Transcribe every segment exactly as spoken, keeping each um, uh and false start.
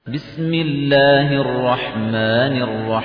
بسم الله الرحمن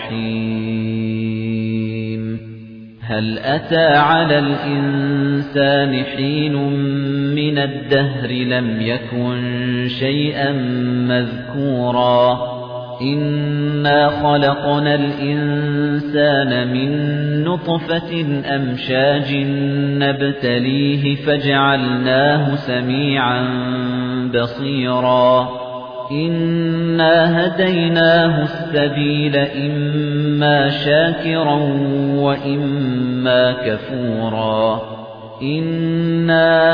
الرحيم هل أتى على الإنسان حين من الدهر لم يكن شيئا مذكورا إنا خلقنا الإنسان من نطفة أمشاج نبتليه فجعلناه سميعا بصيرا إِنَّا هَدَيْنَاهُ السَّبِيلَ إِمَّا شَاكِرًا وَإِمَّا كَفُورًا إِنَّا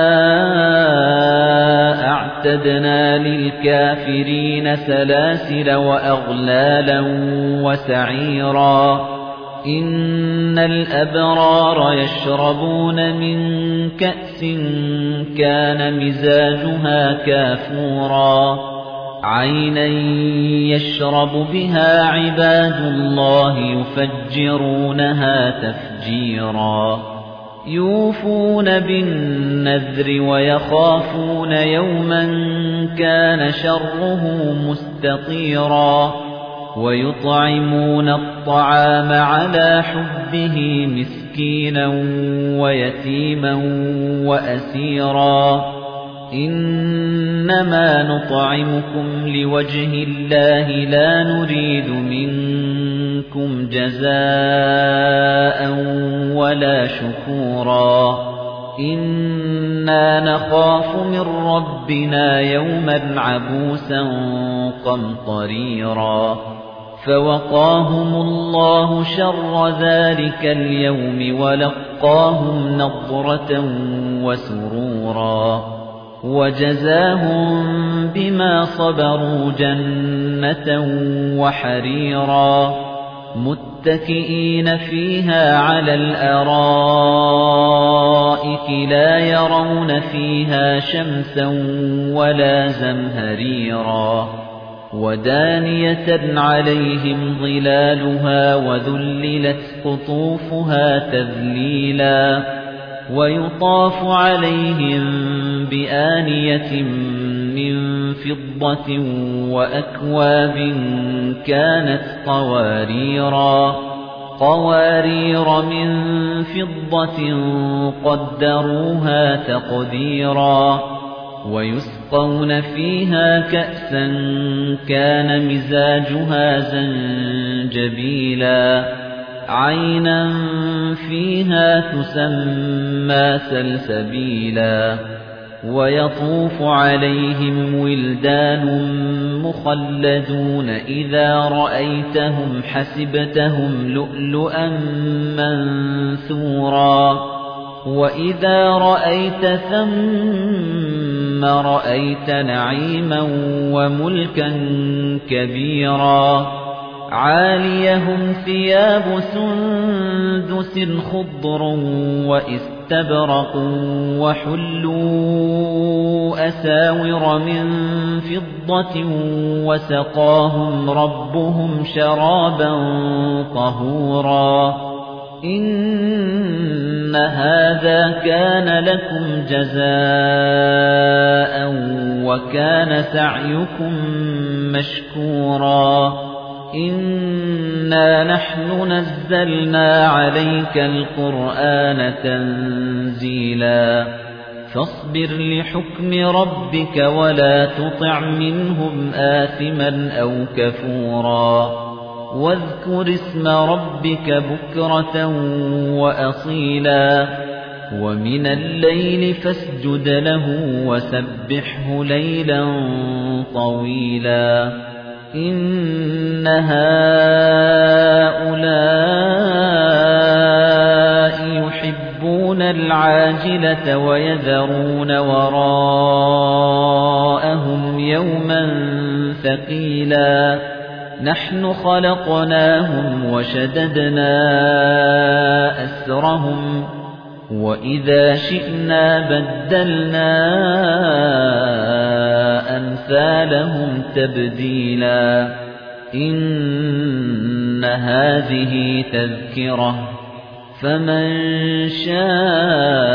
أَعْتَدْنَا لِلْكَافِرِينَ سَلَاسِلَ وَأَغْلَالًا وَسَعِيرًا إِنَّ الْأَبْرَارَ يَشْرَبُونَ مِنْ كَأْسٍ كَانَ مِزَاجُهَا كَافُورًا عَيْنًا يَشْرَبُ بِهَا عِبَادُ اللَّهِ يُفَجِّرُونَهَا تَفْجِيرًا يُوفُونَ بِالنَّذْرِ وَيَخَافُونَ يَوْمًا كَانَ شَرُّهُ مُسْتَطِيرًا وَيُطْعِمُونَ الطَّعَامَ عَلَى حُبِّهِ مِسْكِينًا وَيَتِيمًا وَأَسِيرًا إِنَّمَا نُطْعِمُكُمْ لِوَجْهِ اللَّهِ لَا نُرِيدُ مِنكُمْ جَزَاءً وَلَا شُكُورًا إِنَّا نَخَافُ مِن رَّبِّنَا يَوْمًا عَبُوسًا قَمْطَرِيرًا فَوَقَاهُمُ اللَّهُ شَرَّ ذَلِكَ الْيَوْمِ وَلَقَّاهُمْ نَضْرَةً وَسُرُورًا وَجَزَاهُم بِمَا صَبَرُوا جَنَّةً وَحَرِيرًا مُتَّكِئِينَ فِيهَا عَلَى الْأَرَائِكِ لَا يَرَوْنَ فِيهَا شَمْسًا وَلَا زَمْهَرِيرًا وَدَانِيَةً عَلَيْهِمْ ظِلَالُهَا وَذُلِّلَتْ قُطُوفُهَا تَذْلِيلًا وَيُطَافُ عَلَيْهِم بِآنِيَةٍ مِّن فِضَّةٍ وَأَكْوَابٍ كَانَتْ قَوَارِيرَا قَوَارِيرَ مِن فِضَّةٍ قَدَّرُوهَا تَقْدِيرًا وَيُسْقَوْنَ فِيهَا كَأْسًا كَانَ مِزَاجُهَا زَنجَبِيلًا عَيْنًا فِيهَا تُسَمَّى سَلْسَبِيلًا وَيَطُوفُ عَلَيْهِمْ وِلْدَانٌ مُخَلَّدُونَ إِذَا رَأَيْتَهُمْ حَسِبْتَهُمْ لُؤْلُؤًا مَّنثُورًا وَإِذَا رَأَيْتَ ثَمَّ رَأَيْتَ نَعِيمًا وَمُلْكًا كَبِيرًا عَالِيَهُمْ ثِيَابُ سُندُسٍ خُضْرٌ وَإِسْتَبْرَقٌ وَحُلُّوا أَسَاوِرَ مِن فِضَّةٍ وَسَقَاهُمْ رَبُّهُمْ شَرَابًا طَهُورًا إِنَّ هَذَا كَانَ لَكُمْ جَزَاءً وَكَانَ سَعْيُكُمْ مَشْكُورًا إِنَّا نَحْنُ نَزَّلْنَا عَلَيْكَ الْقُرْآنَ تَنزِيلًا فاصبر لحكم ربك ولا تطع منهم آثما أو كفورا واذكر اسم ربك بكرة وأصيلا ومن الليل فاسجد له وسبحه ليلا طويلا إن هؤلاء يحبون العاجلة ويذرون وراءهم يوما ثقيلا نحن خلقناهم وشددنا أسرهم وإذا شئنا بدلنا أمثالهم تبديلا إن هذه تذكرة فمن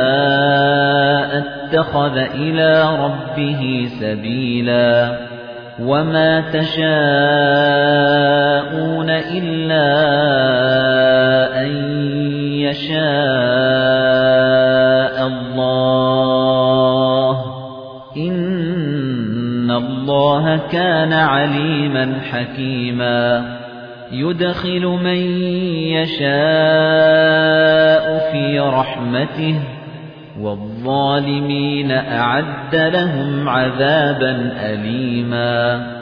شاء اتخذ إلى ربه سبيلا وَمَا تَشَاءُونَ إِلَّا أَن يَشَاءَ اللَّهُ إِنَّ اللَّهَ كَانَ عَلِيمًا حَكِيمًا يُدْخِلُ مَن يَشَاءُ فِي رَحْمَتِهِ وَالظَّالِمِينَ أَعَدَّ لَهُمْ عَذَابًا أَلِيمًا